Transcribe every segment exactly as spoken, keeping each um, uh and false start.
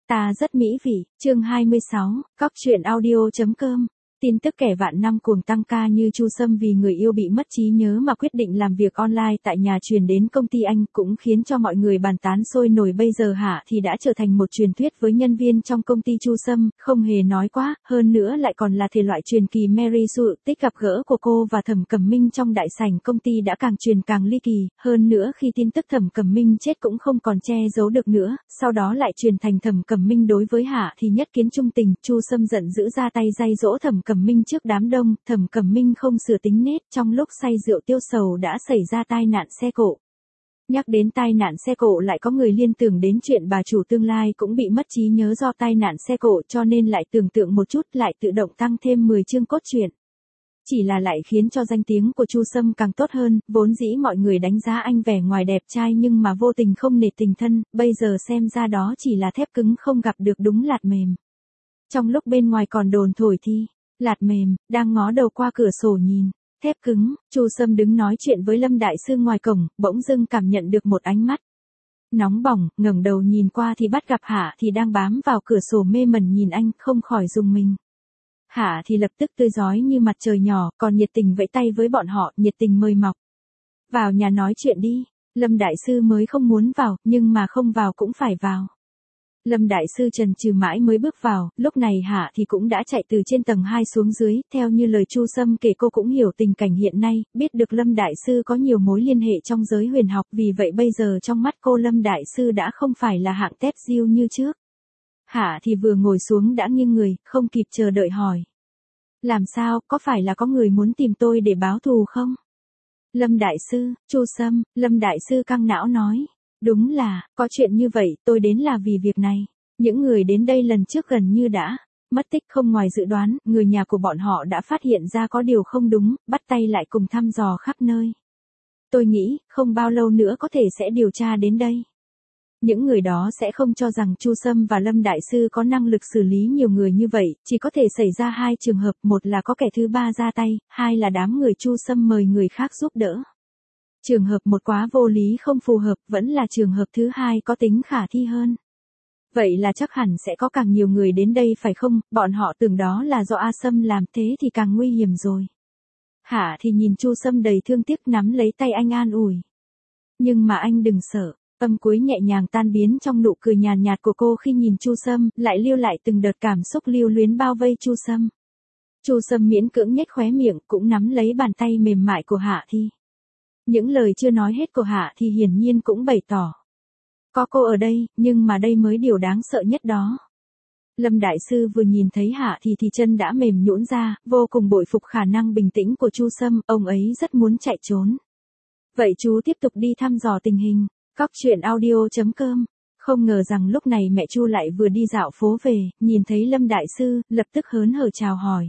Ta rất mỹ vị, chương hai mươi sáu, cóc truyện audio chấm com. Tin tức kẻ vạn năm cuồng tăng ca như Chu Sâm vì người yêu bị mất trí nhớ mà quyết định làm việc online tại nhà truyền đến công ty anh cũng khiến cho mọi người bàn tán sôi nổi. Bây giờ Hạ thì đã trở thành một truyền thuyết với nhân viên trong công ty Chu Sâm, không hề nói quá, hơn nữa lại còn là thể loại truyền kỳ Mary Sue. Tích gặp gỡ của cô và Thẩm Cẩm Minh trong đại sảnh công ty đã càng truyền càng ly kỳ, hơn nữa khi tin tức Thẩm Cẩm Minh chết cũng không còn che giấu được nữa, sau đó lại truyền thành Thẩm Cẩm Minh đối với Hạ thì nhất kiến trung tình. Chu Sâm giận dữ ra tay day dỗ Thẩm Cẩm Minh trước đám đông, Thẩm Cẩm Minh không sửa tính nết, trong lúc say rượu tiêu sầu đã xảy ra tai nạn xe cộ. Nhắc đến tai nạn xe cộ lại có người liên tưởng đến chuyện bà chủ tương lai cũng bị mất trí nhớ do tai nạn xe cộ, cho nên lại tưởng tượng một chút lại tự động tăng thêm mười chương cốt truyện. Chỉ là lại khiến cho danh tiếng của Chu Sâm càng tốt hơn, vốn dĩ mọi người đánh giá anh vẻ ngoài đẹp trai nhưng mà vô tình không nể tình thân, bây giờ xem ra đó chỉ là thép cứng không gặp được đúng lạt mềm. Trong lúc bên ngoài còn đồn thổi thi, lạt mềm, đang ngó đầu qua cửa sổ nhìn, thép cứng, Chu Sâm đứng nói chuyện với Lâm Đại Sư ngoài cổng, bỗng dưng cảm nhận được một ánh mắt nóng bỏng, ngẩng đầu nhìn qua thì bắt gặp Hạ thì đang bám vào cửa sổ mê mẩn nhìn anh, không khỏi rùng mình. Hạ thì lập tức tươi rói như mặt trời nhỏ, còn nhiệt tình vẫy tay với bọn họ, nhiệt tình mời mọc. Vào nhà nói chuyện đi, Lâm Đại Sư mới không muốn vào, nhưng mà không vào cũng phải vào. Lâm Đại Sư chần chừ mãi mới bước vào, lúc này Hạ thì cũng đã chạy từ trên tầng hai xuống dưới, theo như lời Chu Sâm kể cô cũng hiểu tình cảnh hiện nay, biết được Lâm Đại Sư có nhiều mối liên hệ trong giới huyền học, vì vậy bây giờ trong mắt cô Lâm Đại Sư đã không phải là hạng tép diêu như trước. Hạ thì vừa ngồi xuống đã nghiêng người, không kịp chờ đợi hỏi. Làm sao, có phải là có người muốn tìm tôi để báo thù không? Lâm Đại Sư, Chu Sâm, Lâm Đại Sư căng não nói. Đúng là, có chuyện như vậy, tôi đến là vì việc này. Những người đến đây lần trước gần như đã mất tích, không ngoài dự đoán, người nhà của bọn họ đã phát hiện ra có điều không đúng, bắt tay lại cùng thăm dò khắp nơi. Tôi nghĩ, không bao lâu nữa có thể sẽ điều tra đến đây. Những người đó sẽ không cho rằng Chu Sâm và Lâm Đại Sư có năng lực xử lý nhiều người như vậy, chỉ có thể xảy ra hai trường hợp, một là có kẻ thứ ba ra tay, hai là đám người Chu Sâm mời người khác giúp đỡ. Trường hợp một quá vô lý không phù hợp, vẫn là trường hợp thứ hai có tính khả thi hơn. Vậy là chắc hẳn sẽ có càng nhiều người đến đây phải không, bọn họ tưởng đó là do A Sâm làm, thế thì càng nguy hiểm rồi. Hạ thì nhìn Chu Sâm đầy thương tiếc nắm lấy tay anh an ủi. Nhưng mà anh đừng sợ, âm cuối nhẹ nhàng tan biến trong nụ cười nhàn nhạt của cô khi nhìn Chu Sâm, lại lưu lại từng đợt cảm xúc lưu luyến bao vây Chu Sâm. Chu Sâm miễn cưỡng nhếch khóe miệng, cũng nắm lấy bàn tay mềm mại của Hạ Thi. Những lời chưa nói hết của Hạ thì hiển nhiên cũng bày tỏ. Có cô ở đây, nhưng mà đây mới điều đáng sợ nhất đó. Lâm Đại Sư vừa nhìn thấy Hạ thì thì chân đã mềm nhũn ra, vô cùng bội phục khả năng bình tĩnh của Chu Sâm, ông ấy rất muốn chạy trốn. Vậy chú tiếp tục đi thăm dò tình hình, cóc truyện audio chấm com. Không ngờ rằng lúc này mẹ Chu lại vừa đi dạo phố về, nhìn thấy Lâm Đại Sư, lập tức hớn hở chào hỏi.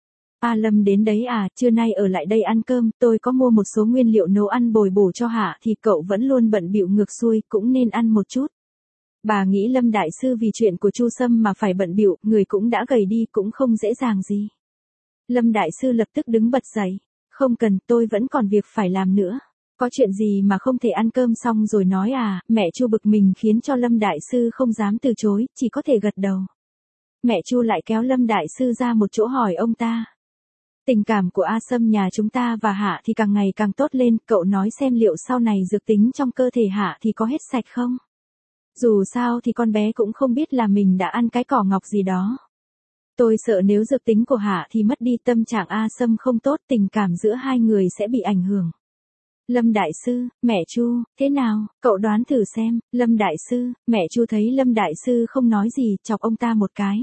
A Lâm đến đấy à, trưa nay ở lại đây ăn cơm, tôi có mua một số nguyên liệu nấu ăn bồi bổ cho Hạ thì cậu vẫn luôn bận bịu ngược xuôi, cũng nên ăn một chút. Bà nghĩ Lâm Đại Sư vì chuyện của Chu Sâm mà phải bận bịu, người cũng đã gầy đi cũng không dễ dàng gì. Lâm Đại Sư lập tức đứng bật dậy, không cần, tôi vẫn còn việc phải làm nữa. Có chuyện gì mà không thể ăn cơm xong rồi nói à, mẹ Chu bực mình khiến cho Lâm Đại Sư không dám từ chối, chỉ có thể gật đầu. Mẹ Chu lại kéo Lâm Đại Sư ra một chỗ hỏi ông ta. Tình cảm của A Sâm nhà chúng ta và Hạ thì càng ngày càng tốt lên, cậu nói xem liệu sau này dược tính trong cơ thể Hạ thì có hết sạch không? Dù sao thì con bé cũng không biết là mình đã ăn cái cỏ ngọc gì đó. Tôi sợ nếu dược tính của Hạ thì mất đi, tâm trạng A Sâm không tốt, tình cảm giữa hai người sẽ bị ảnh hưởng. Lâm Đại Sư, mẹ Chu, thế nào, cậu đoán thử xem. Lâm Đại Sư, mẹ Chu thấy Lâm Đại Sư không nói gì, chọc ông ta một cái.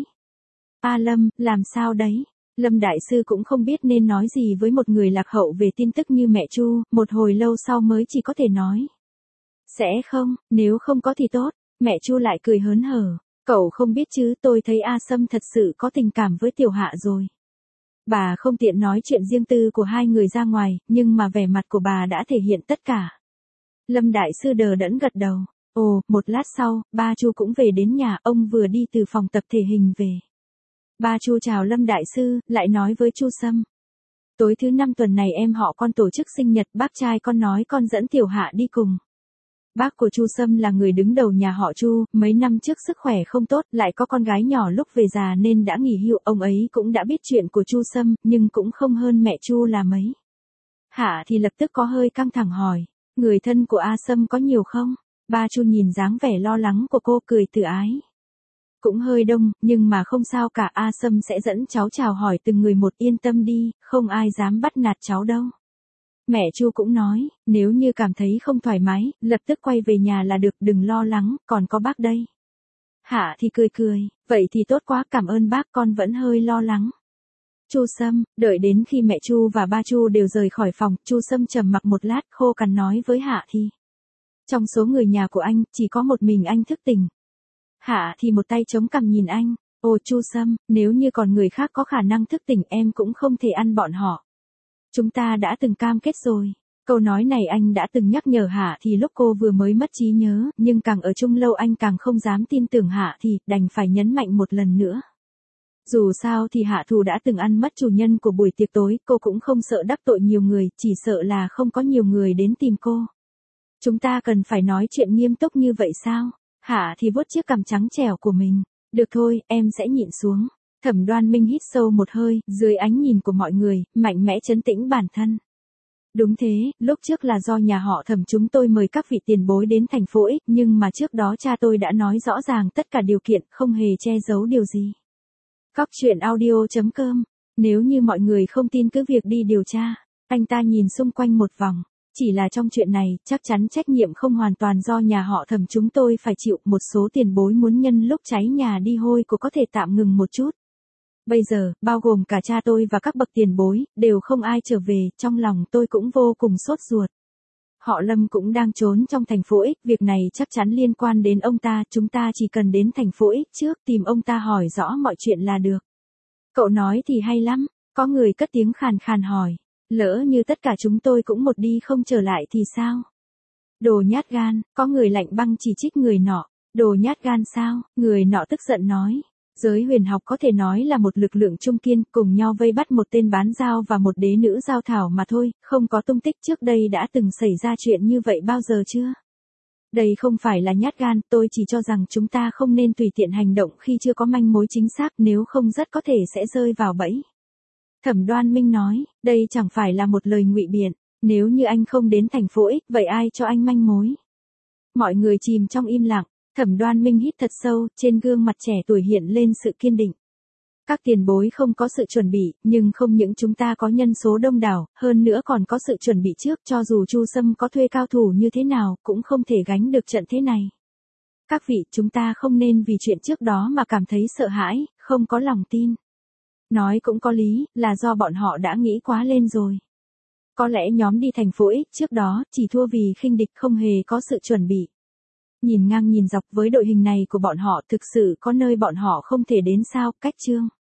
A Lâm, làm sao đấy? Lâm Đại Sư cũng không biết nên nói gì với một người lạc hậu về tin tức như mẹ Chu, một hồi lâu sau mới chỉ có thể nói. Sẽ không, nếu không có thì tốt. Mẹ Chu lại cười hớn hở. Cậu không biết chứ, tôi thấy A Sâm thật sự có tình cảm với Tiểu Hạ rồi. Bà không tiện nói chuyện riêng tư của hai người ra ngoài, nhưng mà vẻ mặt của bà đã thể hiện tất cả. Lâm Đại Sư đờ đẫn gật đầu. Ồ, một lát sau, ba Chu cũng về đến nhà, ông vừa đi từ phòng tập thể hình về. Ba Chu chào Lâm Đại Sư, lại nói với Chu Sâm. Tối thứ năm tuần này em họ con tổ chức sinh nhật, bác trai con nói con dẫn Tiểu Hạ đi cùng. Bác của Chu Sâm là người đứng đầu nhà họ Chu, mấy năm trước sức khỏe không tốt, lại có con gái nhỏ lúc về già nên đã nghỉ hưu, ông ấy cũng đã biết chuyện của Chu Sâm, nhưng cũng không hơn mẹ Chu là mấy. Hạ thì lập tức có hơi căng thẳng hỏi, người thân của A Sâm có nhiều không? Ba Chu nhìn dáng vẻ lo lắng của cô cười từ ái. Cũng hơi đông, nhưng mà không sao cả, A Sâm sẽ dẫn cháu chào hỏi từng người một, yên tâm đi, không ai dám bắt nạt cháu đâu. Mẹ Chu cũng nói, nếu như cảm thấy không thoải mái, lập tức quay về nhà là được, đừng lo lắng, còn có bác đây. Hạ thì cười cười, vậy thì tốt quá, cảm ơn bác, con vẫn hơi lo lắng. Chu Sâm, đợi đến khi mẹ Chu và ba Chu đều rời khỏi phòng, Chu Sâm trầm mặc một lát, khô cằn nói với Hạ thì. Trong số người nhà của anh, chỉ có một mình anh thức tỉnh. Hạ thì một tay chống cằm nhìn anh, ồ Chu Sâm, nếu như còn người khác có khả năng thức tỉnh em cũng không thể ăn bọn họ. Chúng ta đã từng cam kết rồi. Câu nói này anh đã từng nhắc nhở Hạ thì lúc cô vừa mới mất trí nhớ, nhưng càng ở chung lâu anh càng không dám tin tưởng Hạ thì, đành phải nhấn mạnh một lần nữa. Dù sao thì Hạ Thù đã từng ăn mất chủ nhân của buổi tiệc tối, cô cũng không sợ đắc tội nhiều người, chỉ sợ là không có nhiều người đến tìm cô. Chúng ta cần phải nói chuyện nghiêm túc như vậy sao? Hạ thì vuốt chiếc cằm trắng trẻo của mình. Được thôi, em sẽ nhịn xuống. Thẩm Đoan Minh hít sâu một hơi, dưới ánh nhìn của mọi người, mạnh mẽ trấn tĩnh bản thân. Đúng thế, lúc trước là do nhà họ Thẩm chúng tôi mời các vị tiền bối đến thành phố X, nhưng mà trước đó cha tôi đã nói rõ ràng tất cả điều kiện, không hề che giấu điều gì. Cóc truyện audio chấm com. Nếu như mọi người không tin cứ việc đi điều tra. Anh ta nhìn xung quanh một vòng. Chỉ là trong chuyện này, chắc chắn trách nhiệm không hoàn toàn do nhà họ Thẩm chúng tôi phải chịu, một số tiền bối muốn nhân lúc cháy nhà đi hôi của có thể tạm ngừng một chút. Bây giờ, bao gồm cả cha tôi và các bậc tiền bối, đều không ai trở về, trong lòng tôi cũng vô cùng sốt ruột. Họ Lâm cũng đang trốn trong thành phố X, việc này chắc chắn liên quan đến ông ta, chúng ta chỉ cần đến thành phố X trước, tìm ông ta hỏi rõ mọi chuyện là được. Cậu nói thì hay lắm, có người cất tiếng khàn khàn hỏi, lỡ như tất cả chúng tôi cũng một đi không trở lại thì sao? Đồ nhát gan, có người lạnh băng chỉ trích người nọ, đồ nhát gan sao, người nọ tức giận nói. Giới huyền học có thể nói là một lực lượng trung kiên, cùng nhau vây bắt một tên bán dao và một đế nữ giao thảo mà thôi, không có tung tích. Trước đây đã từng xảy ra chuyện như vậy bao giờ chưa? Đây không phải là nhát gan, tôi chỉ cho rằng chúng ta không nên tùy tiện hành động khi chưa có manh mối chính xác, nếu không rất có thể sẽ rơi vào bẫy. Thẩm Đoan Minh nói, đây chẳng phải là một lời ngụy biện, nếu như anh không đến thành phố X, vậy ai cho anh manh mối? Mọi người chìm trong im lặng. Thẩm Đoan Minh hít thật sâu, trên gương mặt trẻ tuổi hiện lên sự kiên định. Các tiền bối không có sự chuẩn bị, nhưng không những chúng ta có nhân số đông đảo, hơn nữa còn có sự chuẩn bị trước, cho dù Chu Sâm có thuê cao thủ như thế nào, cũng không thể gánh được trận thế này. Các vị, chúng ta không nên vì chuyện trước đó mà cảm thấy sợ hãi, không có lòng tin. Nói cũng có lý, là do bọn họ đã nghĩ quá lên rồi. Có lẽ nhóm đi thành phố X trước đó, chỉ thua vì khinh địch, không hề có sự chuẩn bị. Nhìn ngang nhìn dọc với đội hình này của bọn họ, thực sự có nơi bọn họ không thể đến sao? Cách chương